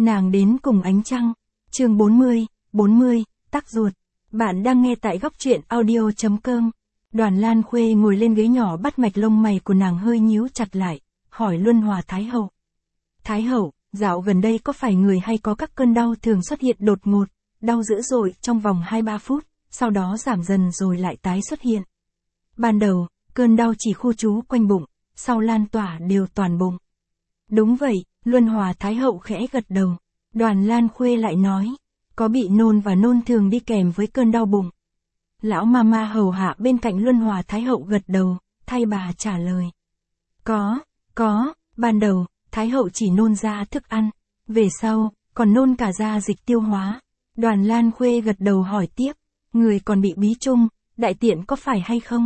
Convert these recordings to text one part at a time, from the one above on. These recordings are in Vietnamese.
Nàng đến cùng ánh trăng. Chương 40, tắc ruột. Bạn đang nghe tại góc truyện audio.com. Đoàn Lan Khuê ngồi lên ghế nhỏ, bắt mạch lông mày của nàng hơi nhíu chặt lại, hỏi Luân Hòa Thái Hậu. Thái Hậu, dạo gần đây có phải người hay có các cơn đau thường xuất hiện đột ngột, đau dữ dội trong vòng 2-3 phút, sau đó giảm dần rồi lại tái xuất hiện. Ban đầu, cơn đau chỉ khu trú quanh bụng, sau lan tỏa đều toàn bụng. Đúng vậy, Luân Hòa Thái Hậu khẽ gật đầu. Đoàn Lan Khuê lại nói, có bị nôn và nôn thường đi kèm với cơn đau bụng. Lão Mama hầu hạ bên cạnh Luân Hòa Thái Hậu gật đầu, thay bà trả lời. Có, ban đầu, Thái Hậu chỉ nôn ra thức ăn, về sau, còn nôn cả ra dịch tiêu hóa. Đoàn Lan Khuê gật đầu hỏi tiếp, người còn bị bí trung, đại tiện có phải hay không?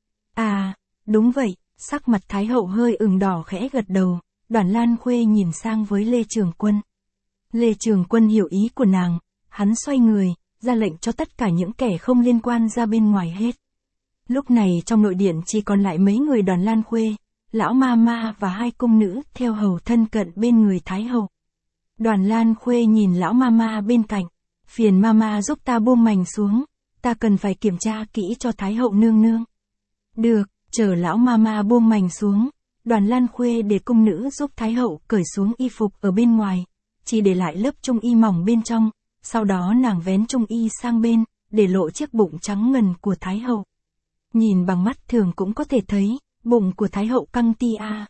À, đúng vậy, sắc mặt Thái Hậu hơi ửng đỏ khẽ gật đầu. Đoàn Lan Khuê nhìn sang với Lê Trường Quân. Lê Trường Quân hiểu ý của nàng, hắn xoay người, ra lệnh cho tất cả những kẻ không liên quan ra bên ngoài hết. Lúc này trong nội điện chỉ còn lại mấy người Đoàn Lan Khuê, lão Mama và 2 cung nữ theo hầu thân cận bên người Thái Hậu. Đoàn Lan Khuê nhìn lão Mama bên cạnh, phiền Mama giúp ta buông mành xuống, ta cần phải kiểm tra kỹ cho Thái Hậu nương nương. Được, chờ lão Mama buông mành xuống. Đoàn Lan Khuê để cung nữ giúp Thái Hậu cởi xuống y phục ở bên ngoài, chỉ để lại lớp trung y mỏng bên trong, sau đó nàng vén trung y sang bên, để lộ chiếc bụng trắng ngần của Thái Hậu. Nhìn bằng mắt thường cũng có thể thấy, bụng của Thái Hậu căng tia,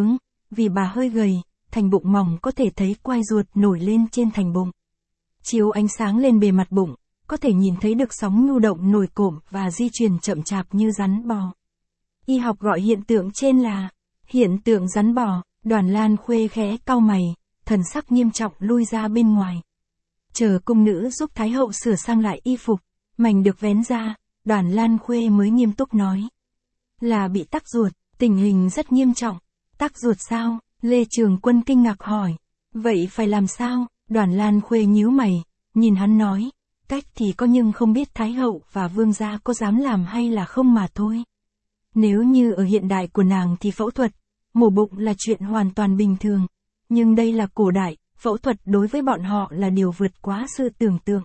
vì bà hơi gầy, thành bụng mỏng có thể thấy quai ruột nổi lên trên thành bụng. Chiếu ánh sáng lên bề mặt bụng, có thể nhìn thấy được sóng nhu động nổi cộm và di chuyển chậm chạp như rắn bò. Y học gọi hiện tượng trên là hiện tượng rắn bò. Đoàn Lan Khuê khẽ cau mày, thần sắc nghiêm trọng lui ra bên ngoài. Chờ cung nữ giúp Thái Hậu sửa sang lại y phục, mành được vén ra, Đoàn Lan Khuê mới nghiêm túc nói. Là bị tắc ruột, tình hình rất nghiêm trọng. Tắc ruột sao? Lê Trường Quân kinh ngạc hỏi. Vậy phải làm sao? Đoàn Lan Khuê nhíu mày, nhìn hắn nói. Cách thì có nhưng không biết Thái Hậu và Vương gia có dám làm hay là không mà thôi. Nếu như ở hiện đại của nàng thì phẫu thuật, mổ bụng là chuyện hoàn toàn bình thường. Nhưng đây là cổ đại, phẫu thuật đối với bọn họ là điều vượt quá sự tưởng tượng.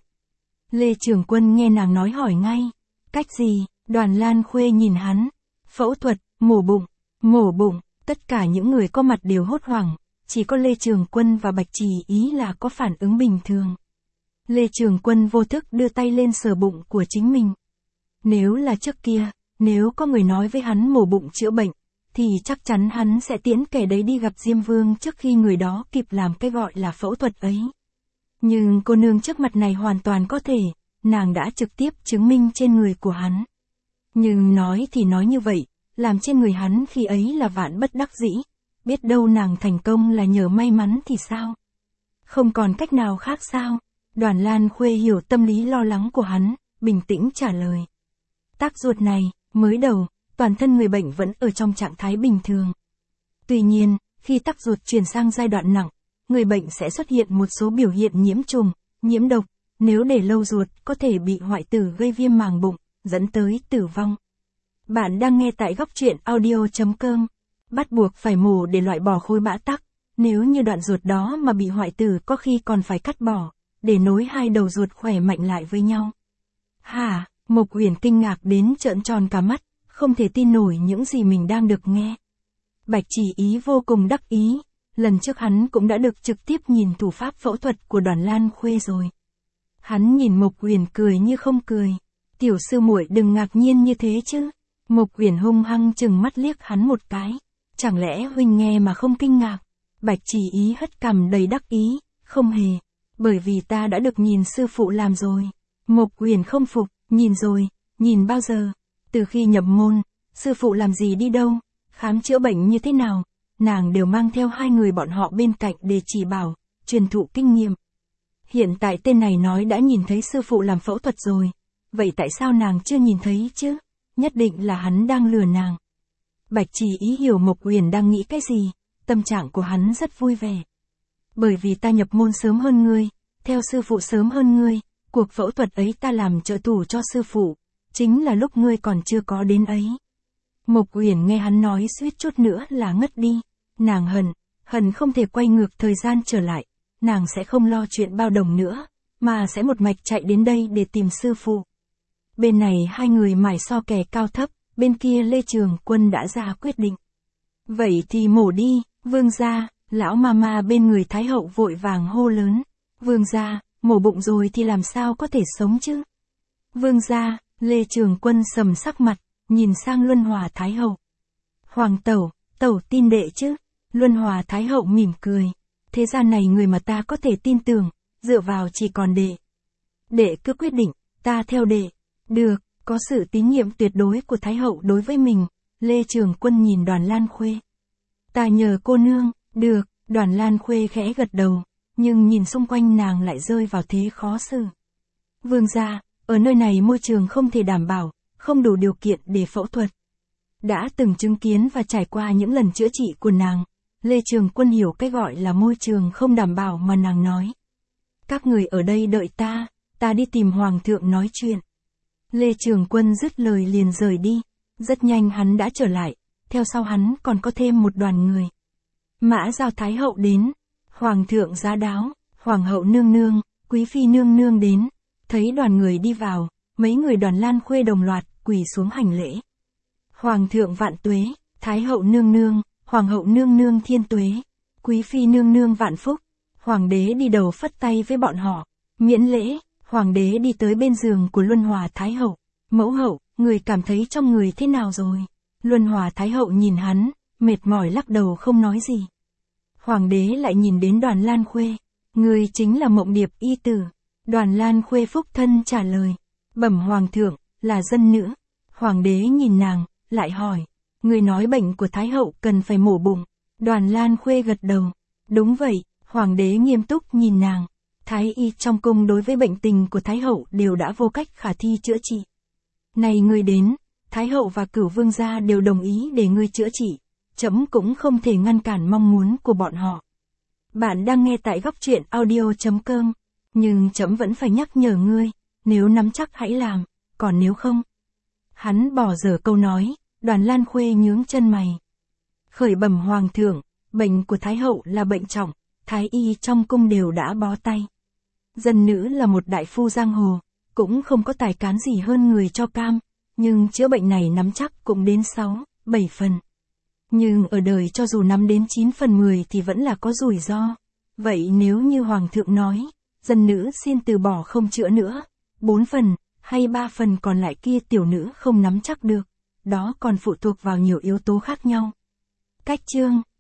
Lê Trường Quân nghe nàng nói hỏi ngay. Cách gì? Đoàn Lan Khuê nhìn hắn. Phẫu thuật, mổ bụng, tất cả những người có mặt đều hốt hoảng. Chỉ có Lê Trường Quân và Bạch Chỉ Ý là có phản ứng bình thường. Lê Trường Quân vô thức đưa tay lên sờ bụng của chính mình. Nếu là trước kia, nếu có người nói với hắn mổ bụng chữa bệnh, thì chắc chắn hắn sẽ tiễn kẻ đấy đi gặp Diêm Vương trước khi người đó kịp làm cái gọi là phẫu thuật ấy. Nhưng cô nương trước mặt này hoàn toàn có thể, nàng đã trực tiếp chứng minh trên người của hắn. Nhưng nói thì nói như vậy, làm trên người hắn khi ấy là vạn bất đắc dĩ, biết đâu nàng thành công là nhờ may mắn thì sao? Không còn cách nào khác sao? Đoàn Lan Khuê hiểu tâm lý lo lắng của hắn, bình tĩnh trả lời. Tắc ruột này, mới đầu, toàn thân người bệnh vẫn ở trong trạng thái bình thường. Tuy nhiên, khi tắc ruột chuyển sang giai đoạn nặng, người bệnh sẽ xuất hiện một số biểu hiện nhiễm trùng, nhiễm độc, nếu để lâu ruột có thể bị hoại tử gây viêm màng bụng, dẫn tới tử vong. Bạn đang nghe tại góc truyện audio.com. Bắt buộc phải mổ để loại bỏ khối bã tắc, nếu như đoạn ruột đó mà bị hoại tử có khi còn phải cắt bỏ, để nối 2 đầu ruột khỏe mạnh lại với nhau. Hả? Mộc Uyển kinh ngạc đến trợn tròn cả mắt, không thể tin nổi những gì mình đang được nghe. Bạch Chỉ Ý vô cùng đắc ý, lần trước hắn cũng đã được trực tiếp nhìn thủ pháp phẫu thuật của Đoàn Lan Khuê rồi. Hắn nhìn Mộc Uyển cười như không cười. Tiểu sư muội đừng ngạc nhiên như thế chứ. Mộc Uyển hung hăng chừng mắt liếc hắn một cái. Chẳng lẽ huynh nghe mà không kinh ngạc? Bạch Chỉ Ý hất cằm đầy đắc ý, không hề. Bởi vì ta đã được nhìn sư phụ làm rồi. Mộc Uyển không phục, nhìn rồi, nhìn bao giờ? Từ khi nhập môn, sư phụ làm gì đi đâu, khám chữa bệnh như thế nào, nàng đều mang theo 2 người bọn họ bên cạnh để chỉ bảo, truyền thụ kinh nghiệm. Hiện tại tên này nói đã nhìn thấy sư phụ làm phẫu thuật rồi, vậy tại sao nàng chưa nhìn thấy chứ? Nhất định là hắn đang lừa nàng. Bạch Chỉ Ý hiểu Mộc Uyển đang nghĩ cái gì, tâm trạng của hắn rất vui vẻ. Bởi vì ta nhập môn sớm hơn ngươi, theo sư phụ sớm hơn ngươi, cuộc phẫu thuật ấy ta làm trợ thủ cho sư phụ, chính là lúc ngươi còn chưa có đến ấy. Mộc Uyển nghe hắn nói suýt chút nữa là ngất đi, nàng hận không thể quay ngược thời gian trở lại, nàng sẽ không lo chuyện bao đồng nữa, mà sẽ một mạch chạy đến đây để tìm sư phụ. Bên này hai người mải so kè cao thấp, bên kia Lê Trường Quân đã ra quyết định. Vậy thì mổ đi, vương gia, lão mama bên người Thái hậu vội vàng hô lớn. Vương gia, mổ bụng rồi thì làm sao có thể sống chứ? Vương gia, Lê Trường Quân sầm sắc mặt, nhìn sang Luân Hòa Thái hậu. Hoàng tẩu, tẩu tin đệ chứ? Luân Hòa Thái hậu mỉm cười. Thế gian này người mà ta có thể tin tưởng, dựa vào chỉ còn đệ. Đệ cứ quyết định, ta theo đệ. Được, có sự tín nhiệm tuyệt đối của Thái hậu đối với mình, Lê Trường Quân nhìn Đoàn Lan Khuê. Ta nhờ cô nương, được, Đoàn Lan Khuê khẽ gật đầu, nhưng nhìn xung quanh nàng lại rơi vào thế khó xử. Vương gia, ở nơi này môi trường không thể đảm bảo, không đủ điều kiện để phẫu thuật. Đã từng chứng kiến và trải qua những lần chữa trị của nàng, Lê Trường Quân hiểu cái gọi là môi trường không đảm bảo mà nàng nói. Các người ở đây đợi ta đi tìm Hoàng thượng nói chuyện. Lê Trường Quân dứt lời liền rời đi, rất nhanh hắn đã trở lại, theo sau hắn còn có thêm một đoàn người. Mã Giao Thái hậu đến, Hoàng thượng giá đáo, Hoàng hậu nương nương, Quý phi nương nương đến, thấy đoàn người đi vào, mấy người Đoàn Lan Khuê đồng loạt quỳ xuống hành lễ. Hoàng thượng vạn tuế, Thái hậu nương nương, Hoàng hậu nương nương thiên tuế, Quý phi nương nương vạn phúc. Hoàng đế đi đầu phất tay với bọn họ, miễn lễ. Hoàng đế đi tới bên giường của Luân Hòa Thái hậu. Mẫu hậu, người cảm thấy trong người thế nào rồi? Luân Hòa Thái hậu nhìn hắn, mệt mỏi lắc đầu không nói gì. Hoàng đế lại nhìn đến Đoàn Lan Khuê. Người chính là Mộng Điệp y tử. Đoàn Lan Khuê phúc thân trả lời. Bẩm Hoàng thượng, là dân nữ. Hoàng đế nhìn nàng, lại hỏi. Người nói bệnh của Thái hậu cần phải mổ bụng. Đoàn Lan Khuê gật đầu. Đúng vậy, Hoàng đế nghiêm túc nhìn nàng. Thái y trong cung đối với bệnh tình của Thái hậu đều đã vô cách khả thi chữa trị. Này ngươi đến, Thái hậu và Cửu vương gia đều đồng ý để ngươi chữa trị. Trẫm cũng không thể ngăn cản mong muốn của bọn họ. Bạn đang nghe tại góc truyện audio.com. Nhưng trẫm vẫn phải nhắc nhở ngươi, nếu nắm chắc hãy làm, còn nếu không. Hắn bỏ dở câu nói, Đoàn Lan Khuê nhướng chân mày. Khởi bẩm Hoàng thượng, bệnh của Thái hậu là bệnh trọng, Thái y trong cung đều đã bó tay. Dân nữ là một đại phu giang hồ, cũng không có tài cán gì hơn người cho cam, nhưng chữa bệnh này nắm chắc cũng đến 6, 7 phần. Nhưng ở đời cho dù nắm đến 9 phần 10 thì vẫn là có rủi ro. Vậy nếu như Hoàng thượng nói, dân nữ xin từ bỏ không chữa nữa, 4 phần, hay 3 phần còn lại kia tiểu nữ không nắm chắc được, đó còn phụ thuộc vào nhiều yếu tố khác nhau. Cách chương